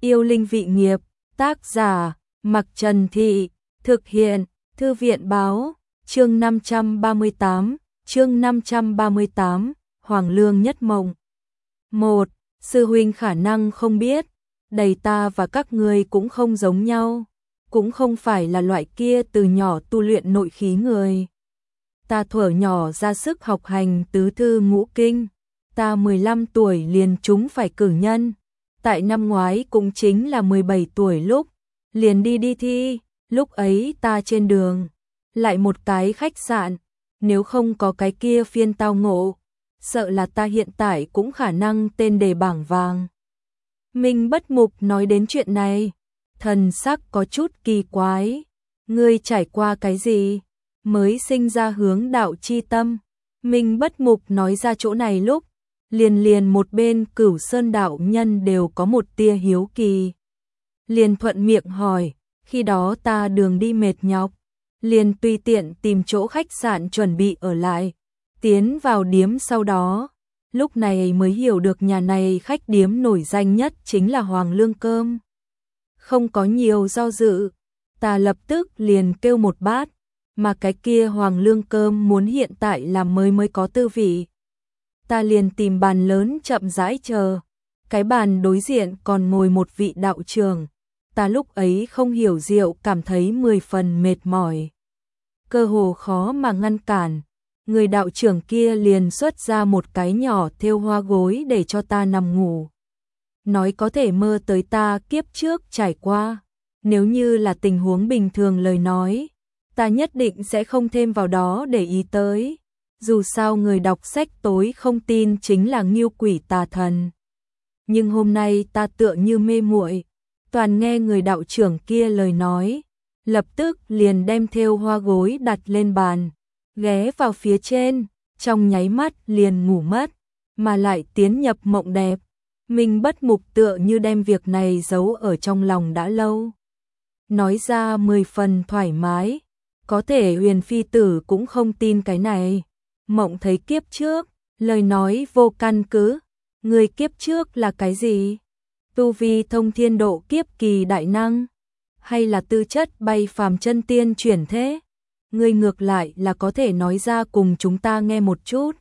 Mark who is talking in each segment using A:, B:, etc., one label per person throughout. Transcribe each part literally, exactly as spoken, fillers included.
A: Yêu linh vị nghiệp, tác giả, Mặc Trần Thị, thực hiện, Thư viện báo, chương năm trăm ba mươi tám, chương năm trăm ba mươi tám, Hoàng Lương Nhất Mộng. một. Sư huynh khả năng không biết, đầy ta và các người cũng không giống nhau, cũng không phải là loại kia từ nhỏ tu luyện nội khí người. Ta thuở nhỏ ra sức học hành tứ thư ngũ kinh, ta mười lăm tuổi liền trúng phải cử nhân, tại năm ngoái cũng chính là mười bảy tuổi lúc, liền đi đi thi, lúc ấy ta trên đường, lại một cái khách sạn, nếu không có cái kia phiên tao ngộ, sợ là ta hiện tại cũng khả năng tên đề bảng vàng. Minh Bất Mục nói đến chuyện này, thần sắc có chút kỳ quái, ngươi trải qua cái gì, mới sinh ra hướng đạo chi tâm. Minh Bất Mục nói ra chỗ này lúc, liền liền một bên Cửu Sơn đạo nhân đều có một tia hiếu kỳ. Liền thuận miệng hỏi, khi đó ta đường đi mệt nhọc, liền tùy tiện tìm chỗ khách sạn chuẩn bị ở lại, tiến vào điếm sau đó, lúc này mới hiểu được nhà này khách điếm nổi danh nhất chính là Hoàng Lương Cơm. Không có nhiều do dự, ta lập tức liền kêu một bát, mà cái kia Hoàng Lương Cơm muốn hiện tại làm mới mới có tư vị. Ta liền tìm bàn lớn chậm rãi chờ, cái bàn đối diện còn ngồi một vị đạo trưởng, ta lúc ấy không hiểu rượu cảm thấy mười phần mệt mỏi. Cơ hồ khó mà ngăn cản, người đạo trưởng kia liền xuất ra một cái nhỏ thêu hoa gối để cho ta nằm ngủ. Nói có thể mơ tới ta kiếp trước trải qua, nếu như là tình huống bình thường lời nói, ta nhất định sẽ không thêm vào đó để ý tới. Dù sao người đọc sách tối không tin chính là nghiêu quỷ tà thần. Nhưng hôm nay ta tựa như mê muội, toàn nghe người đạo trưởng kia lời nói, lập tức liền đem thêu hoa gối đặt lên bàn, ghé vào phía trên, trong nháy mắt liền ngủ mất, mà lại tiến nhập mộng đẹp. Minh Bất Mục tựa như đem việc này giấu ở trong lòng đã lâu. Nói ra mười phần thoải mái, có thể Huyền Phi Tử cũng không tin cái này. Mộng thấy kiếp trước, lời nói vô căn cứ, người kiếp trước là cái gì? Tu vi thông thiên độ kiếp kỳ đại năng, hay là tư chất bay phàm chân tiên chuyển thế? Người ngược lại là có thể nói ra cùng chúng ta nghe một chút.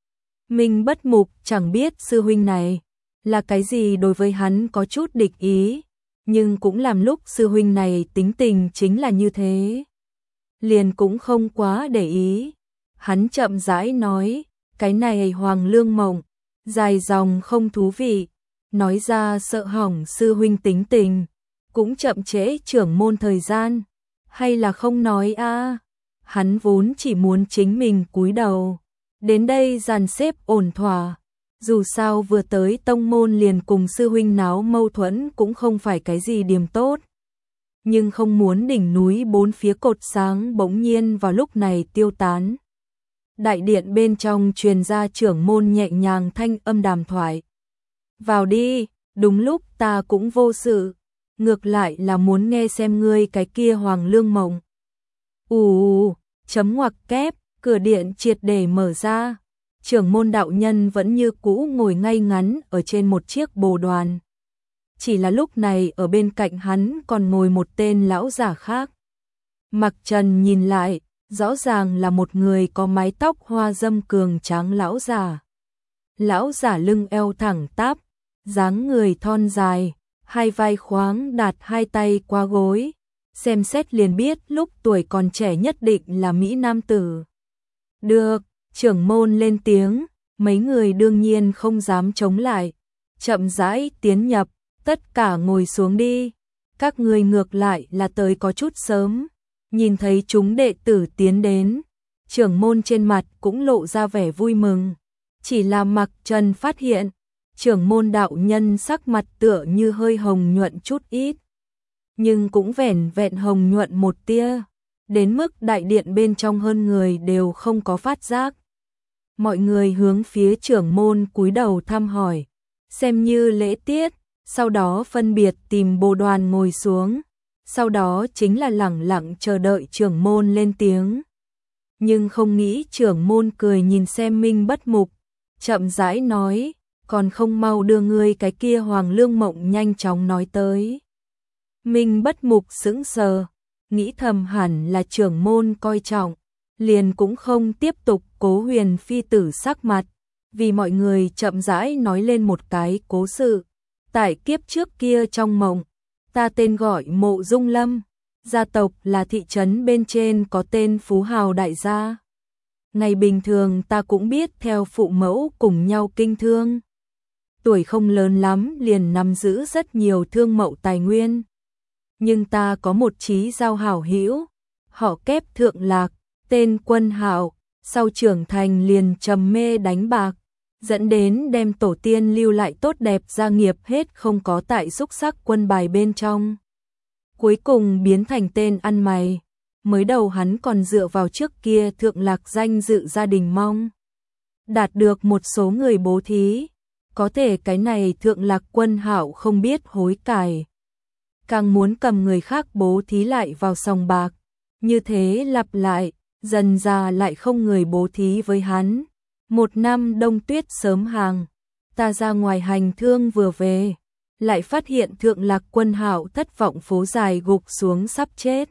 A: Minh Bất Mục chẳng biết sư huynh này là cái gì, đối với hắn có chút địch ý, nhưng cũng làm lúc sư huynh này tính tình chính là như thế, liền cũng không quá để ý. Hắn chậm rãi nói, cái này Hoàng Lương mộng, dài dòng không thú vị, nói ra sợ hỏng sư huynh tính tình, cũng chậm trễ trưởng môn thời gian, hay là không nói a? À? Hắn vốn chỉ muốn chính mình cúi đầu, đến đây dàn xếp ổn thỏa, dù sao vừa tới tông môn liền cùng sư huynh náo mâu thuẫn cũng không phải cái gì điểm tốt. Nhưng không muốn đỉnh núi bốn phía cột sáng bỗng nhiên vào lúc này tiêu tán. Đại điện bên trong truyền ra trưởng môn nhẹ nhàng thanh âm đàm thoại. Vào đi, đúng lúc ta cũng vô sự, ngược lại là muốn nghe xem ngươi cái kia Hoàng Lương mộng. Ù, chấm ngoặc kép, cửa điện triệt để mở ra, trưởng môn đạo nhân vẫn như cũ ngồi ngay ngắn ở trên một chiếc bồ đoàn. Chỉ là lúc này ở bên cạnh hắn còn ngồi một tên lão giả khác. Mặc Trần nhìn lại, rõ ràng là một người có mái tóc hoa dâm cường tráng lão giả. Lão giả lưng eo thẳng tắp, dáng người thon dài, hai vai khoáng đạt hai tay qua gối, xem xét liền biết lúc tuổi còn trẻ nhất định là mỹ nam tử. Được, trưởng môn lên tiếng, mấy người đương nhiên không dám chống lại, chậm rãi tiến nhập, tất cả ngồi xuống đi, các người ngược lại là tới có chút sớm. Nhìn thấy chúng đệ tử tiến đến, trưởng môn trên mặt cũng lộ ra vẻ vui mừng. Chỉ là Mặc Trần phát hiện, trưởng môn đạo nhân sắc mặt tựa như hơi hồng nhuận chút ít. Nhưng cũng vẻn vẹn hồng nhuận một tia, đến mức đại điện bên trong hơn người đều không có phát giác. Mọi người hướng phía trưởng môn cúi đầu thăm hỏi, xem như lễ tiết, sau đó phân biệt tìm bồ đoàn ngồi xuống. Sau đó chính là lẳng lặng chờ đợi trưởng môn lên tiếng. Nhưng không nghĩ trưởng môn cười nhìn xem Minh Bất Mục, chậm rãi nói, còn không mau đưa ngươi cái kia Hoàng Lương Mộng nhanh chóng nói tới. Minh Bất Mục sững sờ, nghĩ thầm hẳn là trưởng môn coi trọng, liền cũng không tiếp tục Cố Huyền phi tử sắc mặt, vì mọi người chậm rãi nói lên một cái cố sự. Tại kiếp trước kia trong mộng, ta tên gọi Mộ Dung Lâm, gia tộc là thị trấn bên trên có tên phú hào đại gia. Ngày bình thường ta cũng biết theo phụ mẫu cùng nhau kinh thương. Tuổi không lớn lắm liền nắm giữ rất nhiều thương mậu tài nguyên. Nhưng ta có một chí giao hảo hữu, họ Kép Thượng Lạc, tên Quân Hạo, sau trưởng thành liền trầm mê đánh bạc, dẫn đến đem tổ tiên lưu lại tốt đẹp gia nghiệp hết không có tại xúc sắc quân bài bên trong. Cuối cùng biến thành tên ăn mày. Mới đầu hắn còn dựa vào trước kia Thượng Lạc danh dự gia đình mong đạt được một số người bố thí, có thể cái này Thượng Lạc Quân Hạo không biết hối cải, càng muốn cầm người khác bố thí lại vào sòng bạc, như thế lặp lại, dần ra lại không người bố thí với hắn. Một năm đông tuyết sớm hàng, ta ra ngoài hành thương vừa về, lại phát hiện Thượng Lạc Quân Hạo thất vọng phố dài gục xuống sắp chết.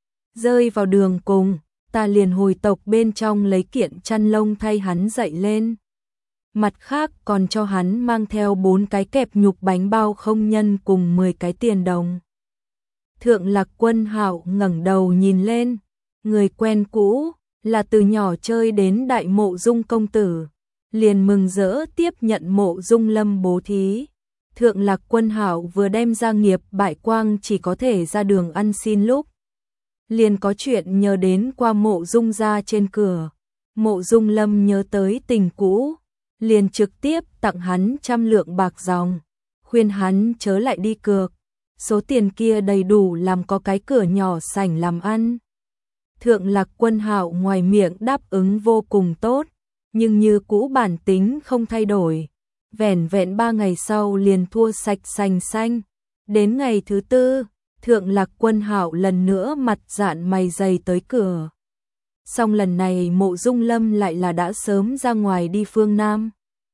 A: Rơi vào đường cùng, ta liền hồi tộc bên trong lấy kiện chăn lông thay hắn dậy lên. Mặt khác còn cho hắn mang theo bốn cái kẹp nhục bánh bao không nhân cùng mười cái tiền đồng. Thượng Lạc Quân Hạo ngẩng đầu nhìn lên, người quen cũ, là từ nhỏ chơi đến đại Mộ Dung công tử, liền mừng rỡ tiếp nhận Mộ Dung Lâm bố thí. Thượng Lạc Quân Hạo vừa đem gia nghiệp bại quang chỉ có thể ra đường ăn xin lúc, liền có chuyện nhờ đến qua Mộ Dung gia trên cửa. Mộ Dung Lâm nhớ tới tình cũ, liền trực tiếp tặng hắn trăm lượng bạc dòng, khuyên hắn chớ lại đi cược, số tiền kia đầy đủ làm có cái cửa nhỏ sảnh làm ăn. Thượng Lạc Quân Hạo ngoài miệng đáp ứng vô cùng tốt, nhưng như cũ bản tính không thay đổi. Vẻn vẹn ba ngày sau liền thua sạch sành xanh. Đến ngày thứ tư, Thượng Lạc Quân Hạo lần nữa mặt dạn mày dày tới cửa. Song lần này Mộ Dung Lâm lại là đã sớm ra ngoài đi phương Nam.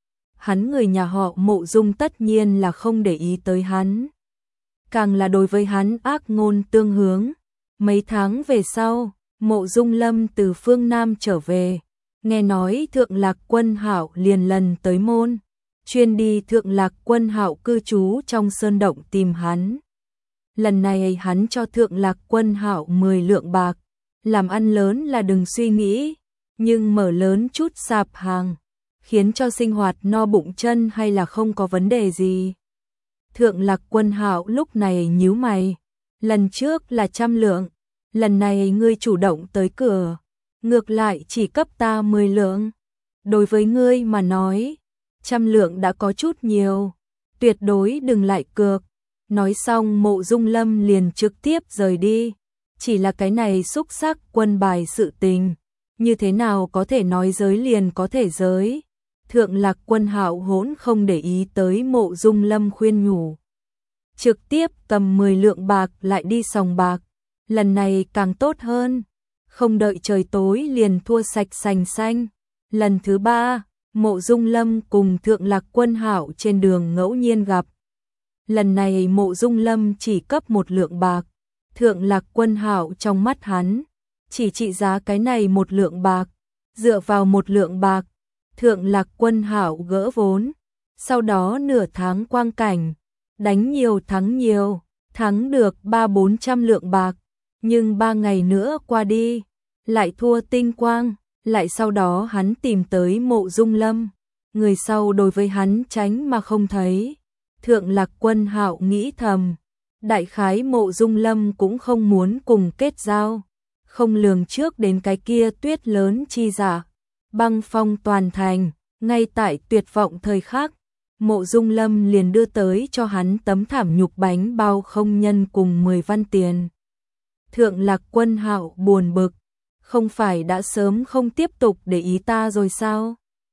A: Hắn người nhà họ Mộ Dung tất nhiên là không để ý tới hắn, càng là đối với hắn ác ngôn tương hướng. Mấy tháng về sau, Mộ Dung Lâm từ phương Nam trở về, nghe nói Thượng Lạc Quân Hạo liền lần tới môn, chuyên đi Thượng Lạc Quân Hạo cư trú trong sơn động tìm hắn. Lần này hắn cho Thượng Lạc Quân Hạo mười lượng bạc, làm ăn lớn là đừng suy nghĩ, nhưng mở lớn chút sạp hàng, khiến cho sinh hoạt no bụng chân hay là không có vấn đề gì. Thượng Lạc Quân Hạo lúc này nhíu mày, lần trước là trăm lượng, lần này ngươi chủ động tới cửa, ngược lại chỉ cấp ta mười lượng. Đối với ngươi mà nói, trăm lượng đã có chút nhiều, tuyệt đối đừng lại cược. Nói xong Mộ Dung Lâm liền trực tiếp rời đi, chỉ là cái này xúc sắc quân bài sự tình, như thế nào có thể nói giới liền có thể giới. Thượng Lạc Quân Hạo hỗn không để ý tới Mộ Dung Lâm khuyên nhủ, trực tiếp cầm mười lượng bạc lại đi sòng bạc, lần này càng tốt hơn, không đợi trời tối liền thua sạch sành xanh. Lần thứ ba, Mộ Dung Lâm cùng Thượng Lạc Quân Hạo trên đường ngẫu nhiên gặp. Lần này Mộ Dung Lâm chỉ cấp một lượng bạc, Thượng Lạc Quân Hạo trong mắt hắn chỉ trị giá cái này một lượng bạc, dựa vào một lượng bạc, Thượng Lạc Quân Hạo gỡ vốn, sau đó nửa tháng quang cảnh, đánh nhiều thắng nhiều, thắng được ba bốn trăm lượng bạc, nhưng ba ngày nữa qua đi, lại thua tinh quang, lại sau đó hắn tìm tới Mộ Dung Lâm, người sau đối với hắn tránh mà không thấy. Thượng Lạc Quân Hạo nghĩ thầm, đại khái Mộ Dung Lâm cũng không muốn cùng kết giao, không lường trước đến cái kia tuyết lớn chi giả, băng phong toàn thành. Ngay tại tuyệt vọng thời khắc, Mộ Dung Lâm liền đưa tới cho hắn tấm thảm nhục bánh bao không nhân cùng mười văn tiền. Thượng Lạc Quân Hạo buồn bực, không phải đã sớm không tiếp tục để ý ta rồi sao?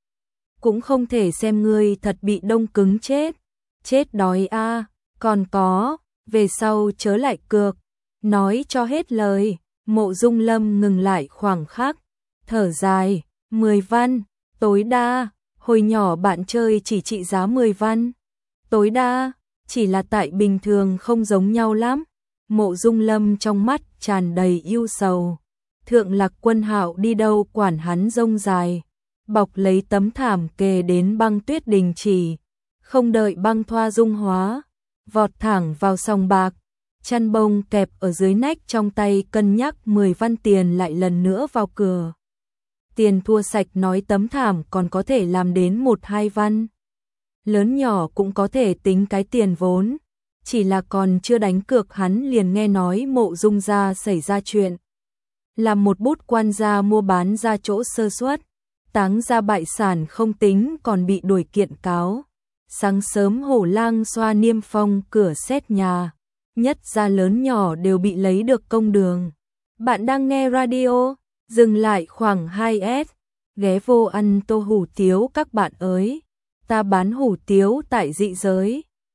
A: Cũng không thể xem ngươi thật bị đông cứng chết, chết đói a, à. Còn có, về sau chớ lại cược. Nói cho hết lời, Mộ Dung Lâm ngừng lại khoảng khắc, thở dài, mười văn, tối đa, Hồi nhỏ bạn chơi chỉ trị giá mười văn. Tối đa, chỉ là tại bình thường không giống nhau lắm. Mộ Dung Lâm trong mắt tràn đầy ưu sầu. Thượng Lạc Quân Hạo đi đâu quản hắn rông dài. Bọc lấy tấm thảm kề đến băng tuyết đình chỉ. Không đợi băng thoa dung hóa. Vọt thẳng vào sòng bạc. Chăn bông kẹp ở dưới nách trong tay cân nhắc mười văn tiền lại lần nữa vào cửa. Tiền thua sạch nói tấm thảm còn có thể làm đến một hai văn. Lớn nhỏ cũng có thể tính cái tiền vốn. Chỉ là còn chưa đánh cược hắn liền nghe nói Mộ Dung gia xảy ra chuyện. Làm một bút quan gia mua bán ra chỗ sơ suất. Táng ra bại sản không tính còn bị đuổi kiện cáo. Sáng sớm hổ lang xoa niêm phong cửa xét nhà. Nhất gia lớn nhỏ đều bị lấy được công đường. Bạn đang nghe radio, dừng lại khoảng hai S. Ghé vô ăn tô hủ tiếu các bạn ơi. Ta bán hủ tiếu tại dị giới.